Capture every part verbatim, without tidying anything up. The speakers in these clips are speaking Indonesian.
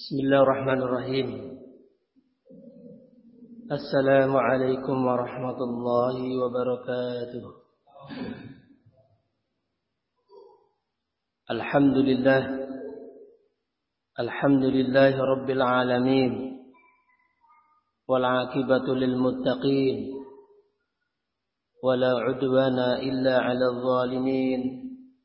Bismillahirrahmanirrahim. Assalamualaikum warahmatullahi wabarakatuh. Alhamdulillah. Alhamdulillahi rabbil alamin. Wal 'aqibatu lil muttaqin. Wala 'udwana illa 'alal zalimin.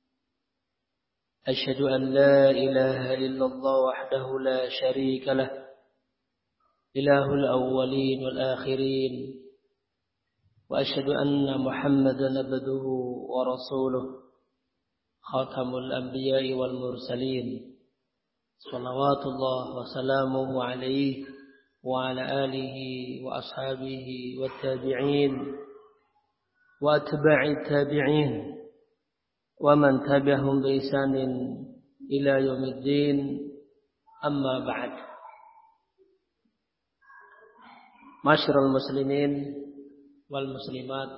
أشهد أن لا إله إلا الله وحده لا شريك له إله الأولين والآخرين وأشهد أن محمدا عبده ورسوله خاتم الأنبياء والمرسلين صلوات الله وسلامه عليه وعلى آله وأصحابه والتابعين وأتباع التابعين ومن تبعهم بإحسان إلى يوم الدين أما بعد. Masyarul muslimin wal muslimat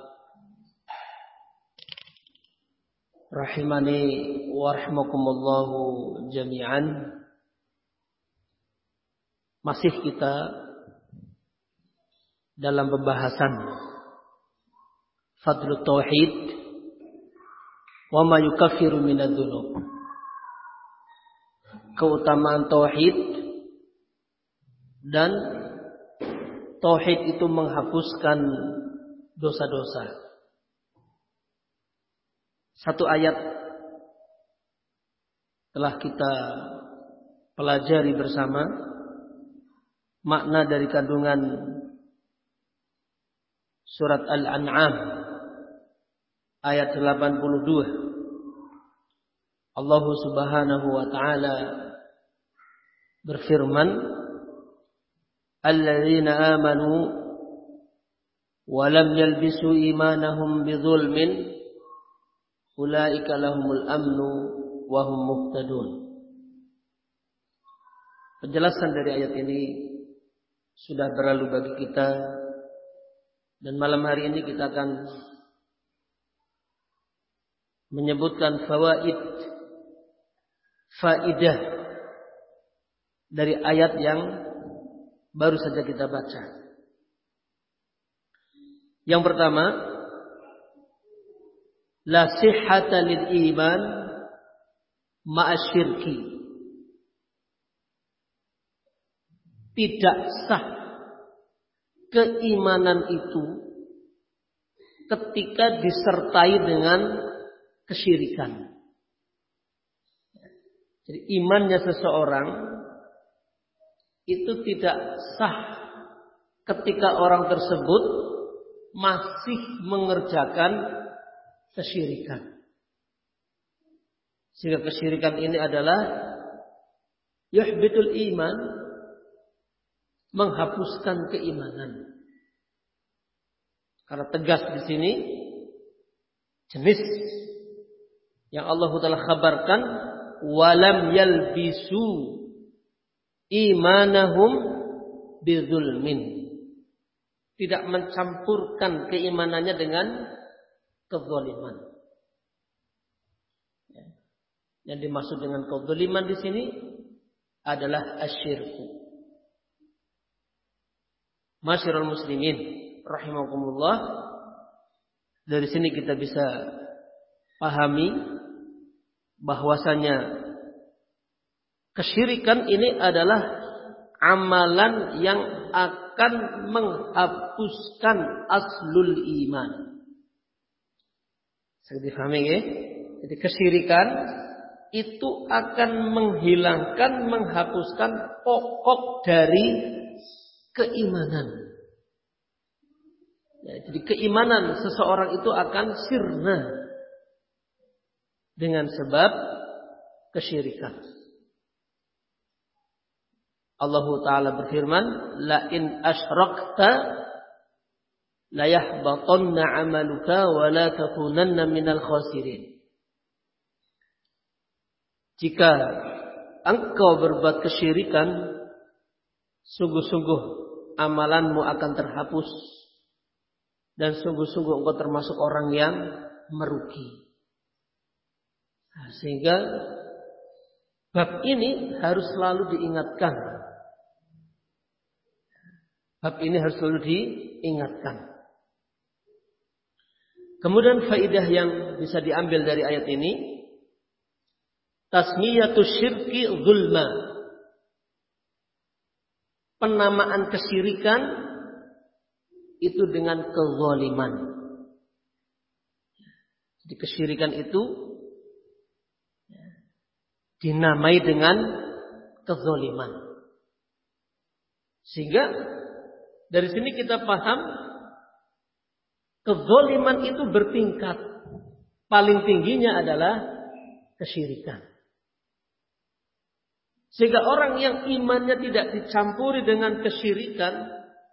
rahimani wa rahimakumullahu jami'an. Masih kita dalam pembahasan Fadlut Tauhid wa ma yukaffiru minadz-dzunub. Keutamaan tauhid dan tauhid itu menghapuskan dosa-dosa. Satu ayat telah kita pelajari bersama makna dari kandungan surat Al-An'am ayat delapan puluh dua. Allah Subhanahu wa taala berfirman, "Alladzina amanu wa lam yalbisu imanahum bidzulmin ulaika lahumul amnu wa hum muhtadun." Penjelasan dari ayat ini sudah berlalu bagi kita, dan malam hari ini kita akan menyebutkan fawaid, faidah dari ayat yang baru saja kita baca. Yang pertama, la sihhata lil iman ma'asyirki. Tidak sah keimanan itu ketika disertai dengan kesyirikan. Jadi imannya seseorang itu tidak sah ketika orang tersebut masih mengerjakan kesyirikan. Sehingga kesyirikan ini adalah yuhbitul iman, menghapuskan keimanan. Karena tegas di sini jenis yang Allah Ta'ala khabarkan, walam yalbisu imanahum bidzulmin. Tidak mencampurkan keimanannya dengan kezaliman. Yang dimaksud dengan kezaliman di sini adalah asyirku. Masyarul muslimin rahimakumullah, dari sini kita bisa pahami bahwasanya kesyirikan ini adalah amalan yang akan menghapuskan aslul iman. Saya difahami ya? Jadi kesyirikan itu akan menghilangkan, menghapuskan pokok dari keimanan. Ya, jadi keimanan seseorang itu akan sirna dengan sebab kesyirikan. Allah Ta'ala berfirman, la in asyrakta la yahbatanna 'amaluka wa la takunanna minal khasirin. Jika engkau berbuat kesyirikan, sungguh-sungguh amalanmu akan terhapus dan sungguh-sungguh engkau termasuk orang yang merugi. Sehingga Bab ini harus selalu diingatkan. Bab ini harus selalu diingatkan. Kemudian faidah yang bisa diambil dari ayat ini, tasmiyatu syirki zulma. Penamaan kesyirikan itu dengan kezaliman. Jadi kesyirikan itu dinamai dengan kezaliman. Sehingga dari sini kita paham kezaliman itu bertingkat. Paling tingginya adalah kesyirikan. Sehingga orang yang imannya tidak dicampuri dengan kesyirikan,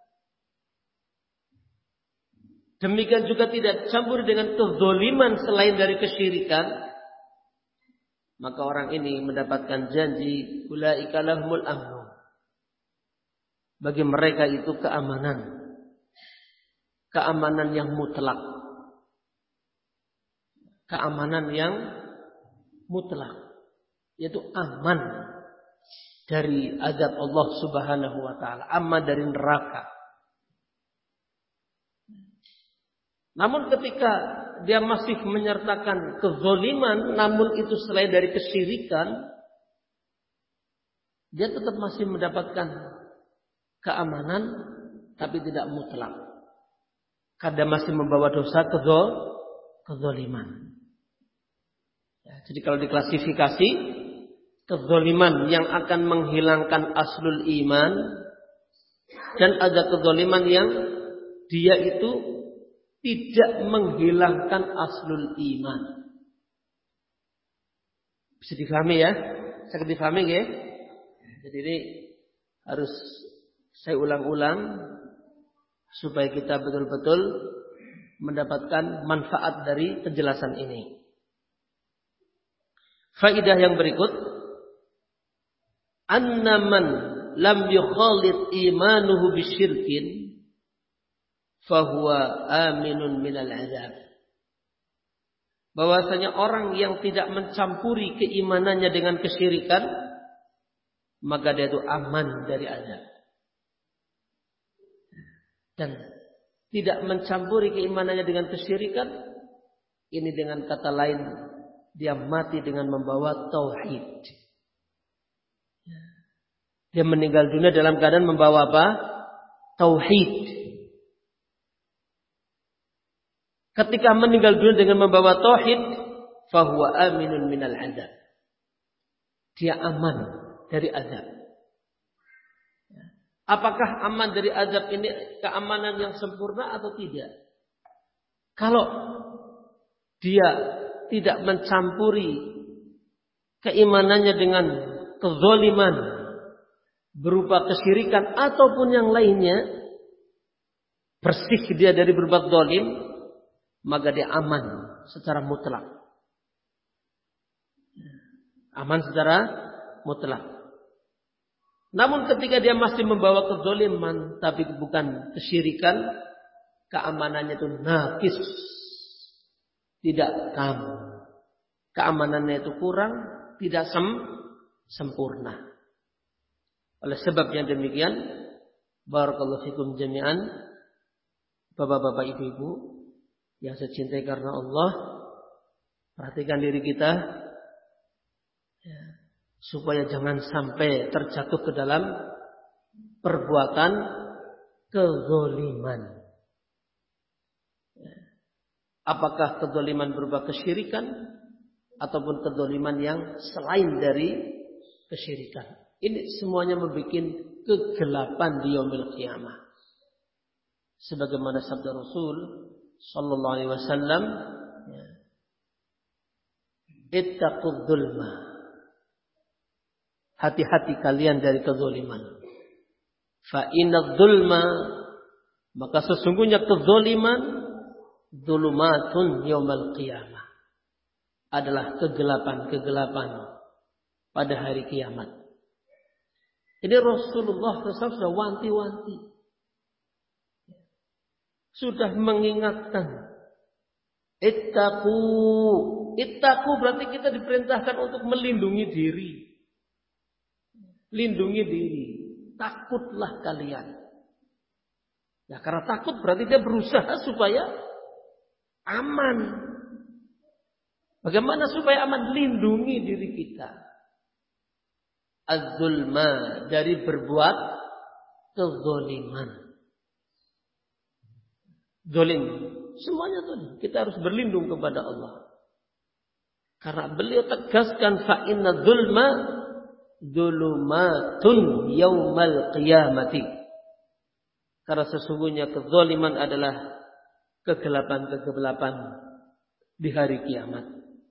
demikian juga tidak dicampuri dengan kezaliman selain dari kesyirikan, maka orang ini mendapatkan janji ulaika lahumul amnu. Bagi mereka itu keamanan. Keamanan yang mutlak. Keamanan yang mutlak. Yaitu aman dari azab Allah Subhanahu wa ta'ala. Aman dari neraka. Namun ketika dia masih menyertakan kezaliman, namun itu selain dari kesyirikan, dia tetap masih mendapatkan keamanan, tapi tidak mutlak. Kadang masih membawa dosa kezaliman. Ya, jadi kalau diklasifikasi, kezaliman yang akan menghilangkan aslul iman, dan ada kezaliman yang dia itu tidak menghilangkan aslul iman. Bisa difahami ya? Bisa difahami ya? Jadi ini harus saya ulang-ulang supaya kita betul-betul mendapatkan manfaat dari penjelasan ini. Faidah yang berikut, anna man lam yukhalid imanuhu bisyirkin fahuwa aminun minal azab. Bahwasanya orang yang tidak mencampuri keimanannya dengan kesyirikan, maka dia itu aman dari azab. Dan tidak mencampuri keimanannya dengan kesyirikan, ini dengan kata lain, dia mati dengan membawa tauhid. Dia meninggal dunia dalam keadaan membawa apa? Tauhid. Ketika meninggal dunia dengan membawa tauhid, fahuwa aminun minal azab. Dia aman dari azab. Apakah aman dari azab ini keamanan yang sempurna atau tidak? Kalau dia tidak mencampuri keimanannya dengan kezaliman berupa kesyirikan ataupun yang lainnya, bersih dia dari berbuat zalim, maka dia aman secara mutlak. Aman secara mutlak. Namun ketika dia masih membawa kezaliman tapi bukan kesyirikan, keamanannya itu naqis, tidak tam. Keamanannya itu kurang, tidak sem sempurna. Oleh sebab yang demikian, barakallahu fikum jami'an, bapak-bapak, ibu-ibu yang saya cintai karena Allah, perhatikan diri kita ya, supaya jangan sampai terjatuh ke dalam perbuatan kezaliman. Ya. Apakah kezaliman berupa kesyirikan ataupun kezaliman yang selain dari kesyirikan. Ini semuanya membuat kegelapan di yaumil qiyamah. Sebagaimana sabda Rasul sallallahu alaihi wasallam, ya, ittaqud dzulma. Hati-hati kalian dari kezaliman. Fa inadz dzulma, maka sesungguhnya kezaliman, dzulumatun yaumal qiyamah, adalah kegelapan-kegelapan pada hari kiamat. Ini Rasulullah shallallahu alaihi wasallam sudah wanti-wanti, sudah mengingatkan. Ittaqu, ittaqu berarti kita diperintahkan untuk melindungi diri. Lindungi diri. Takutlah kalian. Ya, karena takut berarti dia berusaha supaya aman. Bagaimana supaya aman? Lindungi diri kita. Az-zulma, dari berbuat kezaliman. Zalim. Semuanya zalim. Kita harus berlindung kepada Allah. Karena beliau tegaskan fa inna zulma dzulumatun yaumal qiyamati. Karena sesungguhnya kezaliman adalah kegelapan-kegelapan di hari kiamat.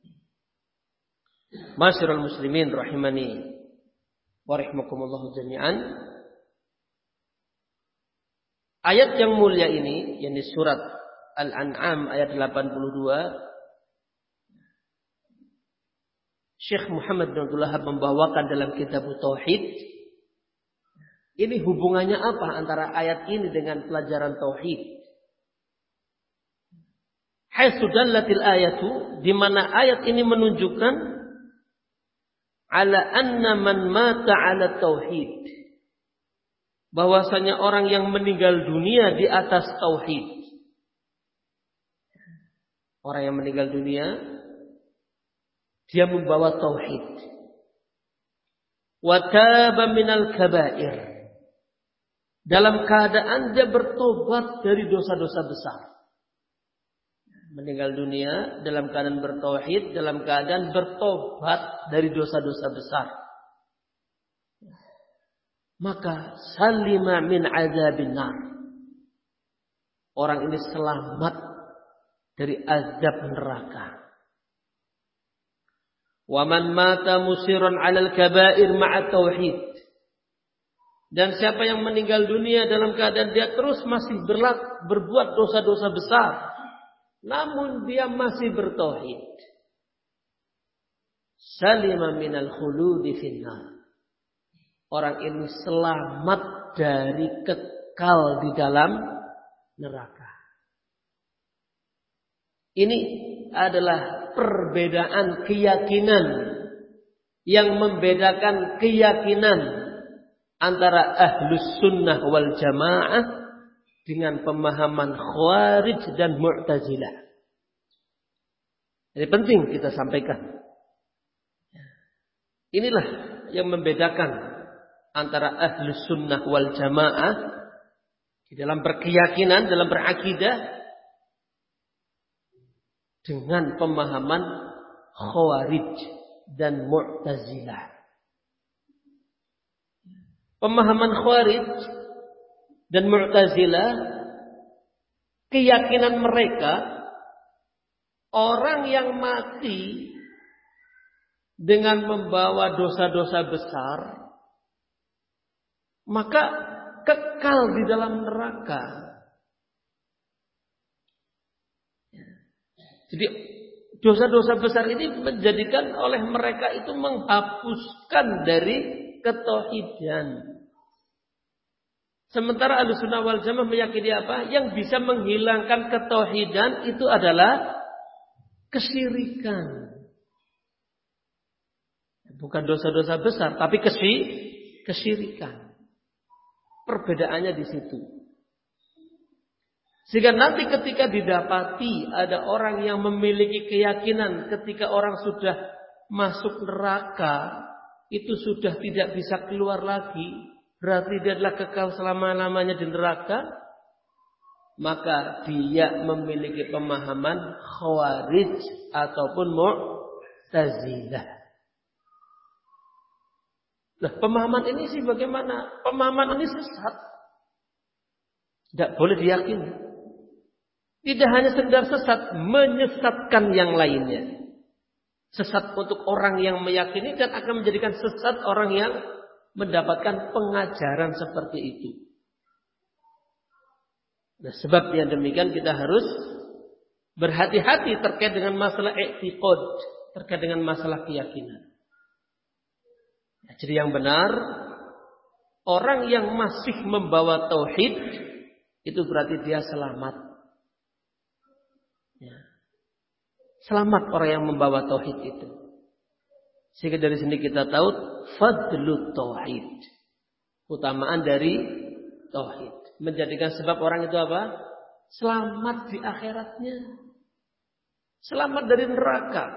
Masyiral muslimin rahimani wa rahimakumullah jami'an. Ayat yang mulia ini, yakni surat Al-An'am ayat delapan puluh dua, Syekh Muhammad bin Abdul Wahhab membawakan dalam kitab Tauhid. Ini hubungannya apa antara ayat ini dengan pelajaran tauhid? Haitsu dallatil ayatu, di mana ayat ini menunjukkan ala anna man mata ala tauhid, bahwasanya orang yang meninggal dunia di atas tauhid. Orang yang meninggal dunia dia membawa tauhid. Wa taba minal kaba'ir, dalam keadaan dia bertobat dari dosa-dosa besar. Meninggal dunia dalam keadaan bertauhid, dalam keadaan bertobat dari dosa-dosa besar. Maka salima min azabin nar, orang ini selamat dari azab neraka. Wa man mata musiran 'alal kaba'ir ma'a tauhid, dan siapa yang meninggal dunia dalam keadaan dia terus masih berlak, berbuat dosa-dosa besar, namun dia masih bertauhid, salima minal khuludi finnar, orang ini selamat dari kekal di dalam neraka. Ini adalah perbedaan keyakinan yang membedakan keyakinan antara ahlus sunnah wal jamaah dengan pemahaman khawarij dan mu'tazilah. Jadi penting kita sampaikan. Inilah yang membedakan antara ahlus sunnah wal jamaah di dalam berkeyakinan, dalam berakidah, dengan pemahaman khawarij dan mu'tazilah. Pemahaman khawarij dan mu'tazilah, keyakinan mereka, orang yang mati dengan membawa dosa-dosa besar, maka kekal di dalam neraka. Jadi dosa-dosa besar ini menjadikan oleh mereka itu menghapuskan dari ketauhidan. Sementara Ahlussunnah wal Jamaah meyakini apa? Yang bisa menghilangkan ketauhidan itu adalah kesyirikan. Bukan dosa-dosa besar, tapi kesyirikan. Perbedaannya di situ. Sehingga nanti ketika didapati ada orang yang memiliki keyakinan ketika orang sudah masuk neraka, itu sudah tidak bisa keluar lagi, berarti dia adalah kekal selama-lamanya di neraka, maka dia memiliki pemahaman khawarij ataupun mu'tazilah. Nah, pemahaman ini sih bagaimana? Pemahaman ini sesat. Tidak boleh diyakini. Tidak hanya sekedar sesat, menyesatkan yang lainnya. Sesat untuk orang yang meyakini dan akan menjadikan sesat orang yang mendapatkan pengajaran seperti itu. Nah, sebab yang demikian kita harus berhati-hati terkait dengan masalah i'tiqad, terkait dengan masalah keyakinan. Nah, jadi yang benar, orang yang masih membawa tauhid itu berarti dia selamat. Ya. Selamat orang yang membawa tauhid itu. Sehingga dari sini kita tahu fadlut tauhid. Utamaan dari tauhid. Menjadikan sebab orang itu apa? Selamat di akhiratnya. Selamat dari neraka.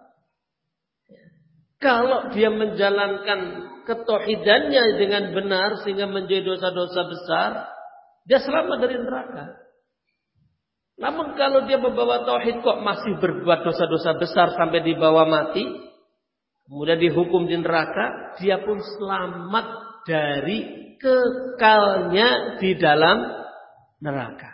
Kalau dia menjalankan ketauhidannya dengan benar sehingga menjadi dosa-dosa besar, dia selamat dari neraka. Namun kalau dia membawa tauhid kok masih berbuat dosa-dosa besar sampai dibawa mati, kemudian dihukum di neraka, dia pun selamat dari kekalnya di dalam neraka.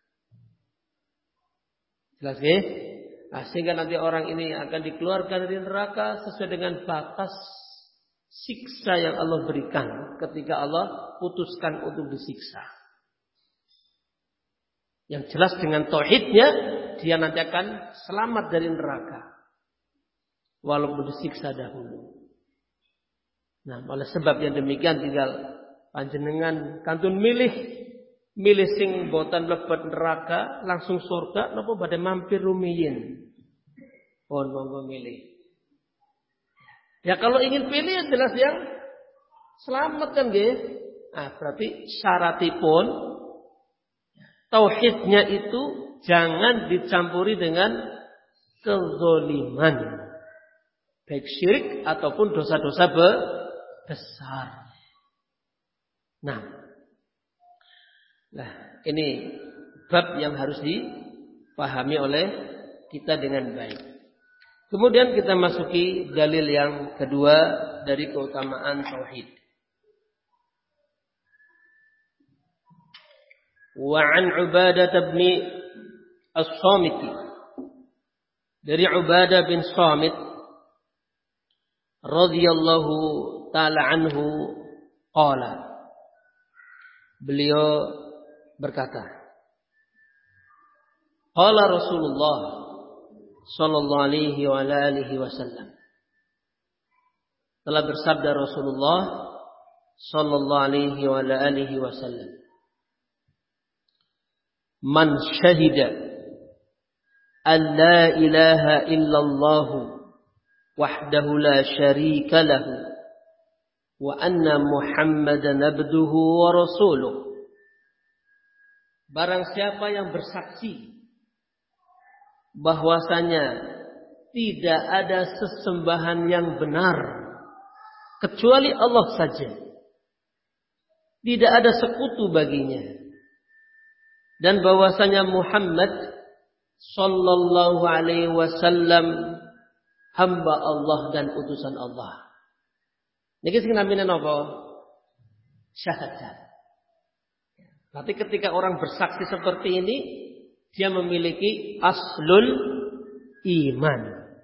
Jelas ya? Nah, sehingga nanti orang ini akan dikeluarkan dari neraka sesuai dengan batas siksa yang Allah berikan ketika Allah putuskan untuk disiksa. Yang jelas dengan tauhidnya dia nanti akan selamat dari neraka walaupun disiksa dahulu. Nah, oleh sebab yang demikian tinggal panjenengan kantun milih milih sing boten mlebet neraka langsung surga napa badhe mampir rumiyin. Pun monggo milih. Ya kalau ingin pilih yang jelas yang selamat kan nggih. Nah, berarti syaratipun tauhidnya itu jangan dicampuri dengan kezaliman. Baik syirik ataupun dosa-dosa besar. Nah, nah ini bab yang harus dipahami oleh kita dengan baik. Kemudian kita masuki dalil yang kedua dari keutamaan tauhid. Wa an Ubadah bin As-Samit, dari Ubadah bin Samit radhiyallahu taala anhu qala, beliau berkata, qala Rasulullah sallallahu alaihi wa alihi wasallam, telah bersabda Rasulullah sallallahu alaihi wa alihi wasallam, man syahida an la ilaha illallah wahdahu la syarika lahu wa anna Muhammadan abduhu wa rasuluh. Barang siapa yang bersaksi bahwasanya tidak ada sesembahan yang benar kecuali Allah saja, tidak ada sekutu baginya, dan bahwasanya Muhammad sallallahu alaihi wasallam hamba Allah dan utusan Allah. Niki sing namine napa? Syahadat. Berarti ketika orang bersaksi seperti ini, dia memiliki aslul iman.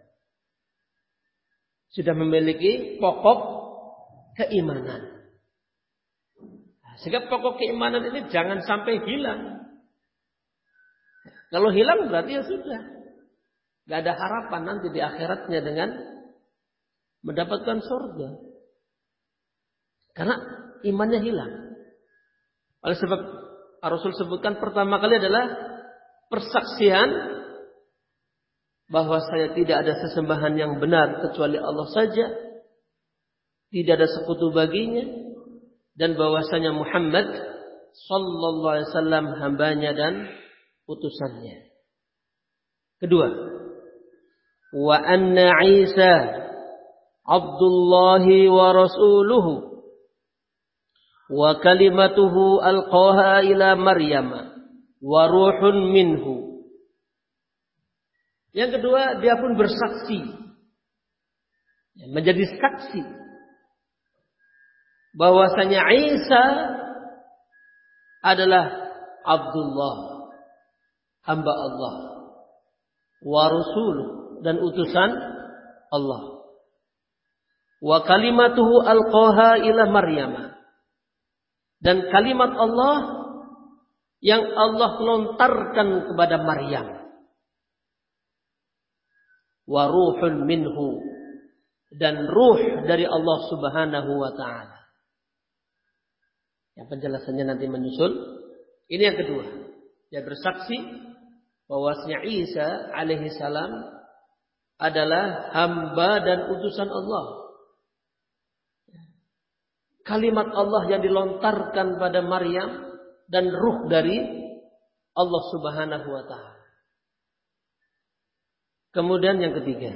Sudah memiliki pokok keimanan. Sehingga pokok keimanan ini jangan sampai hilang. Kalau hilang berarti ya sudah. Gak ada harapan nanti di akhiratnya dengan mendapatkan surga. Karena imannya hilang. Oleh sebab Rasul sebutkan pertama kali adalah persaksian bahwa saya tidak ada sesembahan yang benar kecuali Allah saja, tidak ada sekutu baginya, dan bahwasanya Muhammad sallallahu alaihi wasallam hambanya dan utusannya. Kedua, wa anna Isa Abdullahi wa rasuluhu wa kalimatuhu alqaha ila Maryam wa ruhun minhu. Yang kedua, dia pun bersaksi, menjadi saksi bahwasanya Isa adalah Abdullah, hamba Allah, wa rasuluh, dan utusan Allah, wa kalimatuhu alqaha ila Maryam, dan kalimat Allah yang Allah lontarkan kepada Maryam, wa ruhun minhu, dan ruh dari Allah Subhanahu wa taala. Yang penjelasannya nanti menyusul. Ini yang kedua. Dia bersaksi bahwasanya Isa alaihi salam adalah hamba dan utusan Allah. Kalimat Allah yang dilontarkan pada Maryam dan ruh dari Allah Subhanahu wa taala. Kemudian yang ketiga,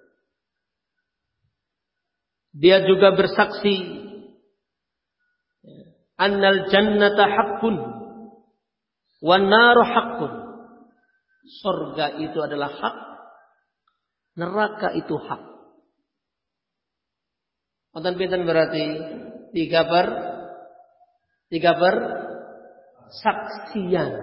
dia juga bersaksi annal jannata haqqun wan naru haqqun. Surga itu adalah hak, neraka itu hak. Wonten pinten berarti tiga per tiga per saksian.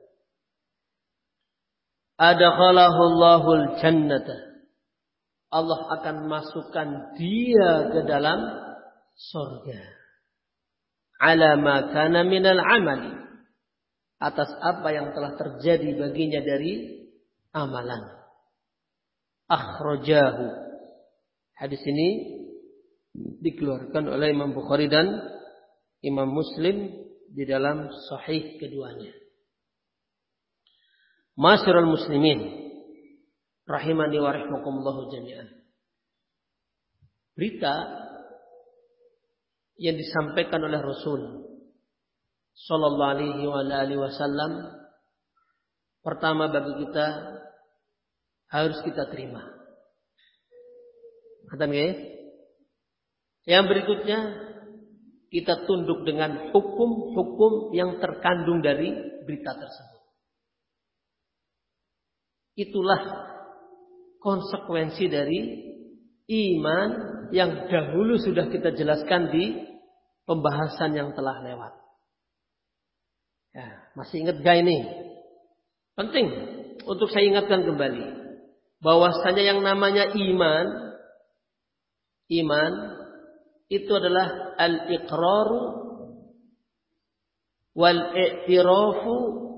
Adkhalahu Allahul jannata. Allah akan masukkan dia ke dalam surga. Ala ma kana minal amali. Atas apa yang telah terjadi baginya dari amalan. Akhrajahu. Hadis ini dikeluarkan oleh Imam Bukhari dan Imam Muslim di dalam sahih keduanya. Masyarul muslimin rahimani wa rahimakumullah jami'an. Berita yang disampaikan oleh Rasul sallallahu alaihi wa alihi wasallam pertama bagi kita harus kita terima. Kata nggih? Yang berikutnya kita tunduk dengan hukum-hukum yang terkandung dari berita tersebut. Itulah konsekuensi dari iman yang dahulu sudah kita jelaskan di pembahasan yang telah lewat. Ya, masih ingat gak ini? Penting untuk saya ingatkan kembali bahwasanya yang namanya iman, iman itu adalah al-iqraru wal-i'tirafu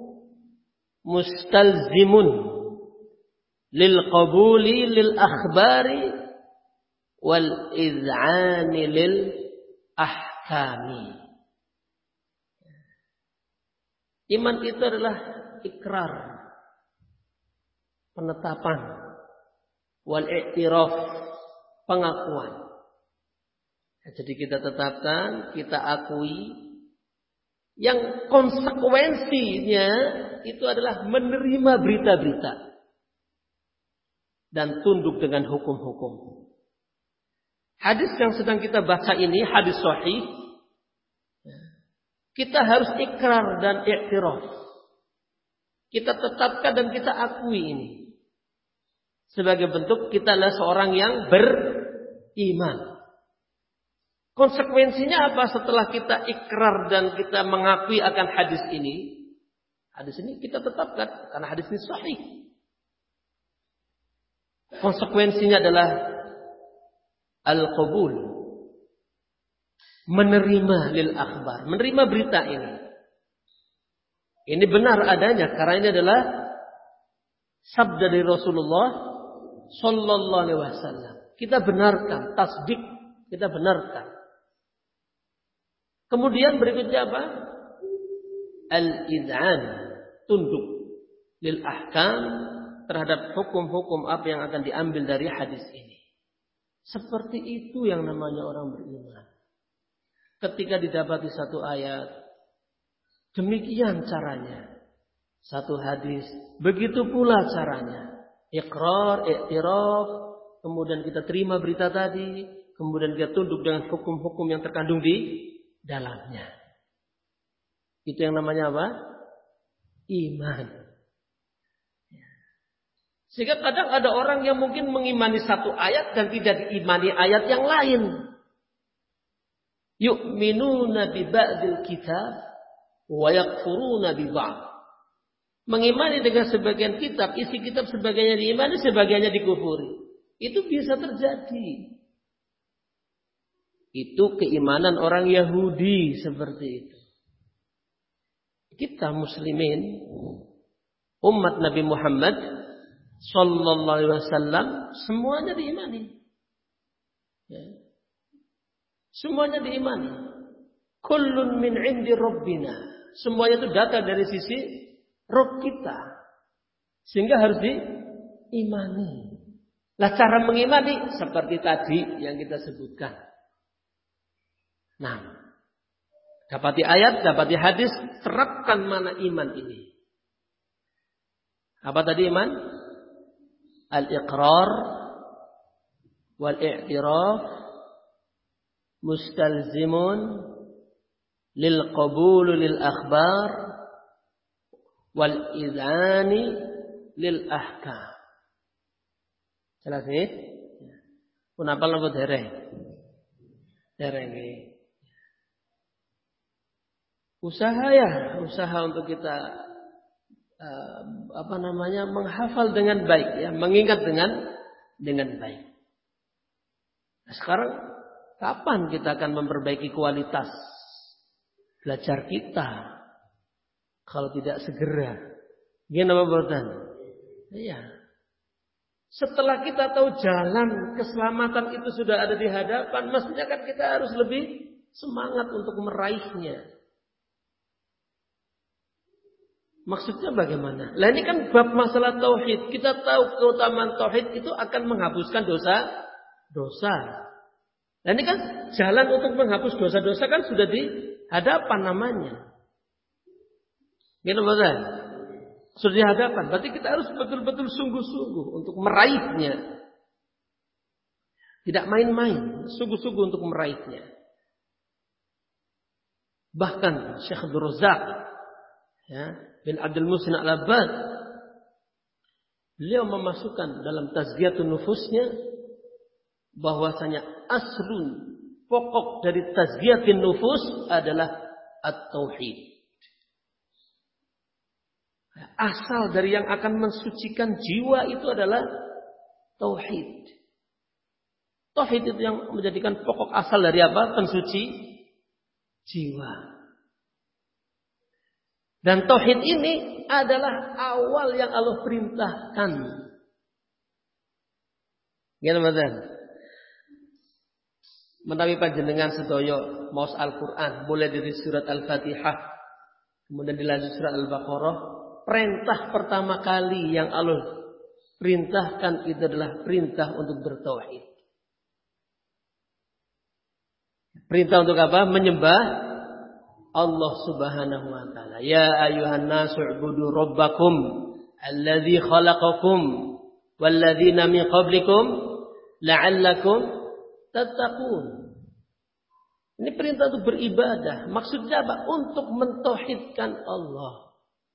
mustalzimun lil qabuli lil akhbari wal iz'ani lil ahkami. Iman itu adalah ikrar, penetapan, wal i'tiraf, pengakuan. Jadi kita tetapkan, kita akui, yang konsekuensinya itu adalah menerima berita-berita dan tunduk dengan hukum-hukum. Hadis yang sedang kita baca ini hadis sahih. Kita harus ikrar dan i'tiraf. Kita tetapkan dan kita akui ini. Sebagai bentuk kita adalah seorang yang beriman. Konsekuensinya apa setelah kita ikrar dan kita mengakui akan hadis ini? Hadis ini kita tetapkan karena hadis ini sahih. Konsekuensinya adalah al-qabul, menerima lil akhbar, menerima berita ini. Ini benar adanya karena ini adalah sabda dari Rasulullah sallallahu alaihi wasallam. Kita benarkan, tasdik, kita benarkan. Kemudian berikutnya apa? Al-iz'an, tunduk lil ahkam, terhadap hukum-hukum apa yang akan diambil dari hadis ini. Seperti itu yang namanya orang beriman. Ketika didapati satu ayat, demikian caranya. Satu hadis, begitu pula caranya. Iqrar, i'tiraf, kemudian kita terima berita tadi, kemudian kita tunduk dengan hukum-hukum yang terkandung di dalamnya. Itu yang namanya apa? Iman. Sehingga kadang ada orang yang mungkin mengimani satu ayat dan tidak diimani ayat yang lain. Yu'minuna bi ba'dil kitab wa yakfuruna bi ba'd. Mengimani dengan sebagian kitab, isi kitab sebagiannya diimani, sebagiannya dikufuri. Itu bisa terjadi. Itu keimanan orang Yahudi seperti itu. Kita muslimin, umat Nabi Muhammad sallallahu alaihi wasallam, semuanya diimani. Ya. Semuanya diimani. Kullun min indi rabbina. Semuanya itu datang dari sisi Rabb kita. Sehingga harus diimani. Lah cara mengimani seperti tadi yang kita sebutkan. Nah, dapati ayat, dapati hadis, terapkan mana iman ini. Apa tadi iman? Al-iqrar wal-i'tiraf mustalzimun lil qabul lil akhbar wal idhani lil ahkam. Jelas ya? Kenapa lembut dereng? Dereng ya. Usaha ya, usaha untuk kita uh, apa namanya menghafal dengan baik ya, mengingat dengan dengan baik. Nah, sekarang kapan kita akan memperbaiki kualitas belajar kita kalau tidak segera? Gimana Bapak? Iya. Setelah kita tahu jalan keselamatan itu sudah ada di hadapan, mestinya kan kita harus lebih semangat untuk meraihnya. Maksudnya bagaimana? Lah ini kan bab masalah tauhid. Kita tahu keutamaan tauhid itu akan menghapuskan dosa, dosa. Lah ini kan jalan untuk menghapus dosa-dosa kan sudah di hadapan namanya. Gitu Bapak? Sudah di hadapan. Berarti kita harus betul-betul sungguh-sungguh untuk meraihnya. Tidak main-main, sungguh-sungguh untuk meraihnya. Bahkan Syekh Abdul Razak ya, bin Abdul Muhsin Al-Abbad, beliau memasukkan dalam tazkiyatun nufusnya bahwasanya aslun, pokok dari tazkiyatun nufus adalah at-tauhid. Asal dari yang akan mensucikan jiwa itu adalah tauhid. Tauhid itu yang menjadikan pokok asal dari apa? Pensuci jiwa. Dan tauhid ini adalah awal yang Allah perintahkan. Gimana Mas? Menawi panjenengan sedaya maos Al-Qur'an mulai dari surat Al-Fatihah kemudian dilanjut surat Al-Baqarah, perintah pertama kali yang Allah perintahkan itu adalah perintah untuk bertauhid. Perintah untuk apa? Menyembah Allah Subhanahu wa taala. Ya ayyuhan nasu ubudu rabbakum alladzi khalaqakum walladzina min qablikum la'allakum tattaqun. Ini perintah untuk beribadah. Maksudnya apa? Untuk mentauhidkan Allah.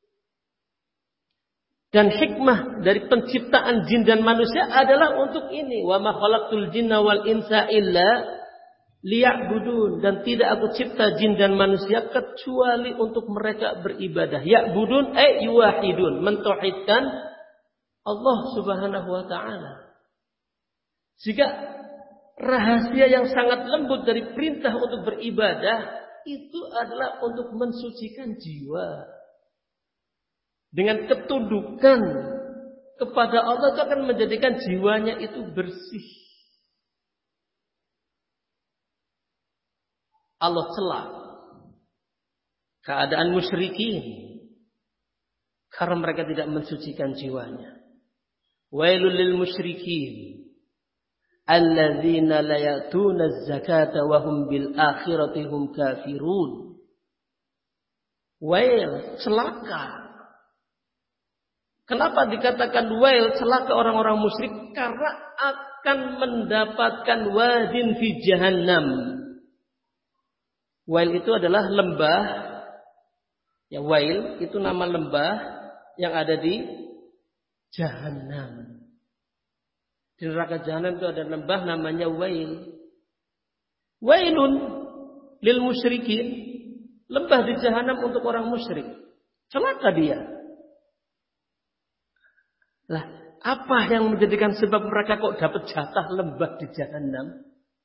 Dan hikmah dari penciptaan jin dan manusia adalah untuk ini. Wa ma khalaqtul jinna wal insa illa liya'budun. Dan tidak aku cipta jin dan manusia kecuali untuk mereka beribadah. Ya'budun ay yuwahidun. Mentauhidkan Allah Subhanahu wa ta'ala. Jika rahasia yang sangat lembut dari perintah untuk beribadah itu adalah untuk mensucikan jiwa. Dengan ketundukan kepada Allah itu akan menjadikan jiwanya itu bersih. Allah celah keadaan musyrikin karena mereka tidak mensucikan jiwanya. Wailul lil musyrikin alladzina la ya'tuna az-zakata wa hum bil akhirati hum kafirun. Wail, celaka. Kenapa dikatakan wail, celaka orang-orang musyrik? Karena akan mendapatkan wadin fi jahannam. Wail itu adalah lembah. Ya, wail itu nama lembah yang ada di jahannam. Di neraka jahannam itu ada lembah namanya wail. Wailun lil musyrikin. Lembah di jahannam untuk orang musyrik. Celaka dia. Lah, apa yang menjadikan sebab mereka kok dapat jatah lembah di jahannam?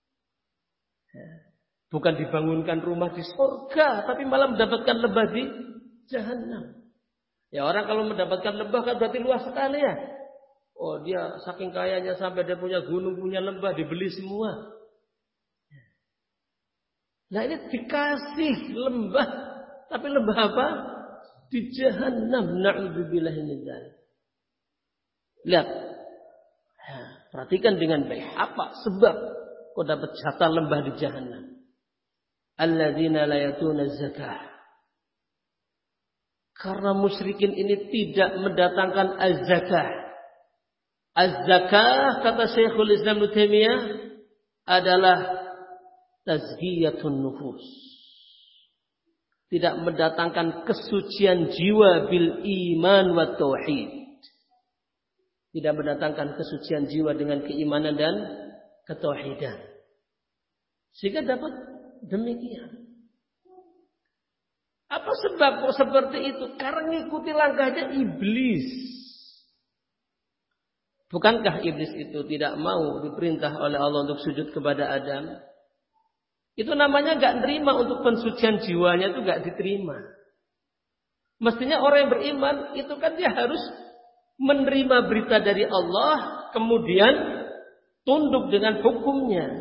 Bukan dibangunkan rumah di surga, tapi malah mendapatkan lembah di jahannam. Ya, orang kalau mendapatkan lembah kan berarti luas sekali ya. Oh, dia saking kayanya sampai dia punya gunung, punya lembah, dibeli semua. Nah, ini dikasih lembah, tapi lembah apa? Di jahannam. Na'udzubillahi min dzalik. Lihat. perhatikan dengan baik. Apa sebab kau dapat jatah lembah di Jahannam? Alladzina la yatuna zakah. Karena musyrikin ini tidak mendatangkan az-zakah. Az-zakah kata Syekhul Islam Ibnu Taimiyah adalah tazkiyatun nufus. Tidak mendatangkan kesucian jiwa bil iman wa tauhid. Tidak mendatangkan kesucian jiwa dengan keimanan dan ketauhidan. Sehingga dapat demikian. Apa sebab kok seperti itu? Karena mengikuti langkahnya iblis. Bukankah iblis itu tidak mau diperintah oleh Allah untuk sujud kepada Adam? Itu namanya gak nerima untuk pensucian jiwanya, itu gak diterima. Mestinya orang yang beriman itu kan dia harus menerima berita dari Allah, kemudian tunduk dengan hukumnya.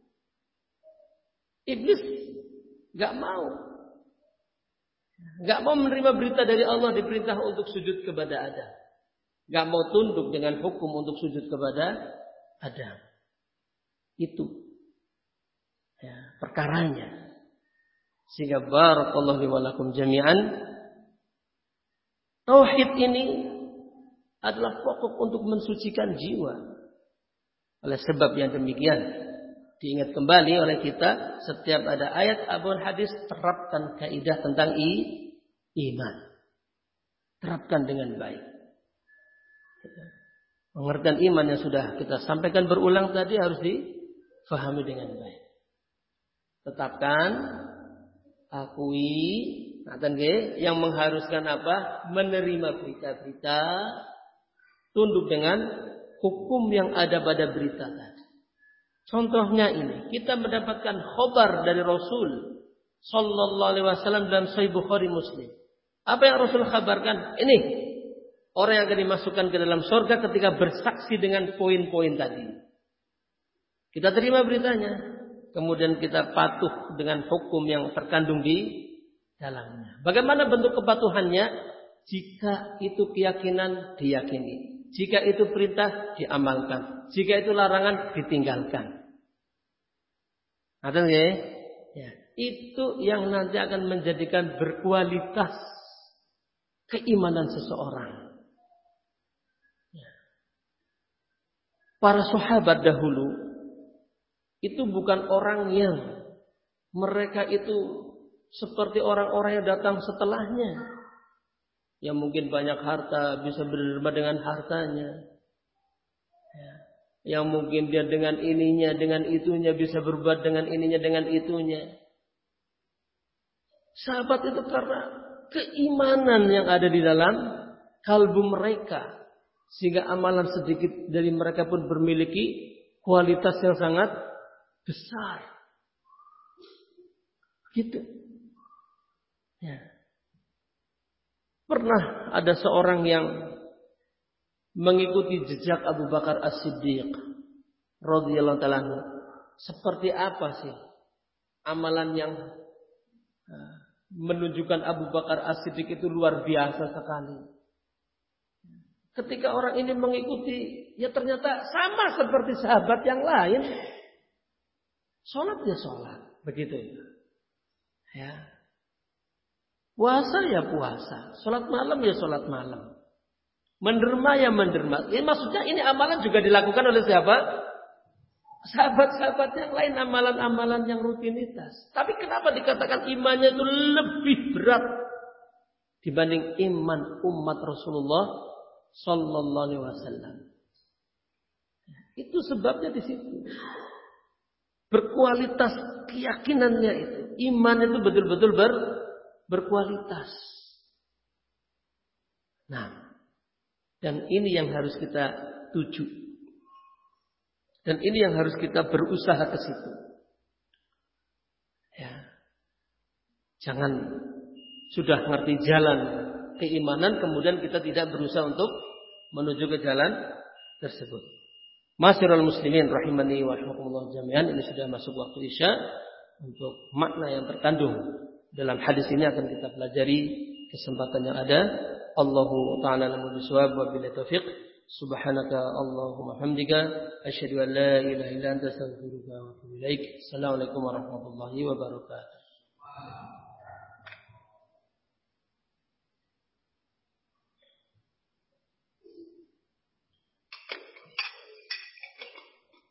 Iblis gak mau. Gak mau menerima berita dari Allah, diperintah untuk sujud kepada Adam. Gak mau tunduk dengan hukum untuk sujud kepada Adam. Itu ya, perkaranya. Sehingga barakallahu li wa lakum jami'an. Tauhid ini adalah pokok untuk mensucikan jiwa. Oleh sebab yang demikian, diingat kembali oleh kita, setiap ada ayat ataupun hadis, terapkan kaidah tentang i, iman. Terapkan dengan baik. Pengertian iman yang sudah kita sampaikan berulang tadi harus difahami dengan baik. Tetapkan, akui, yang mengharuskan apa? Menerima berita-berita, tunduk dengan hukum yang ada pada berita tadi. Contohnya ini, kita mendapatkan khabar dari Rasul sallallahu alaihi wasallam dalam Sahih Bukhari Muslim. Apa yang Rasul kabarkan? Ini orang yang akan dimasukkan ke dalam surga ketika bersaksi dengan poin-poin tadi. Kita terima beritanya, kemudian kita patuh dengan hukum yang terkandung di dalamnya. Bagaimana bentuk kepatuhannya? Jika itu keyakinan, diyakini. Jika itu perintah, diamalkan. Jika itu larangan, ditinggalkan. Ada nggak ya? Ya, itu yang nanti akan menjadikan berkualitas keimanan seseorang. Ya. Para sahabat dahulu itu bukan orang yang mereka itu seperti orang-orang yang datang setelahnya, yang mungkin banyak harta bisa berderma dengan hartanya. Ya. Yang mungkin dia dengan ininya, dengan itunya bisa berbuat dengan ininya, dengan itunya. Sahabat itu karena keimanan yang ada di dalam kalbu mereka, sehingga amalan sedikit dari mereka pun bermiliki kualitas yang sangat besar. Gitu. Ya. Pernah ada seorang yang mengikuti jejak Abu Bakar As-Siddiq radhiyallahu ta'ala anhu. Seperti apa sih amalan yang menunjukkan Abu Bakar As-Siddiq itu luar biasa sekali. Ketika orang ini mengikuti, ya ternyata sama seperti sahabat yang lain. Sholat ya sholat, begitu ya. Puasa ya puasa, sholat malam ya sholat malam. Menderma ya menderma. Ini maksudnya ini amalan juga dilakukan oleh siapa? Sahabat-sahabat yang lain, amalan-amalan yang rutinitas. Tapi kenapa dikatakan imannya itu lebih berat dibanding iman umat Rasulullah sallallahu alaihi wasallam? Itu sebabnya di situ. Berkualitas keyakinannya itu. Iman itu betul-betul ber, berkualitas. Nah, dan ini yang harus kita tuju. Dan ini yang harus kita berusaha ke situ. Ya. Jangan sudah ngerti jalan keimanan kemudian kita tidak berusaha untuk menuju ke jalan tersebut. Masyiral muslimin rahimani wa rahimakumullah jami'an, ini sudah masuk waktu Isya. Untuk makna yang terkandung dalam hadis ini akan kita pelajari kesempatan yang ada. Allahu ta'ala lahu bisawab wa billahi taufiq. Subhanaka Allahumma hamdika asyhadu an la ilaha illa anta astaghfiruka wa atubu ilaik. Assalamualaikum warahmatullahi wabarakatuh.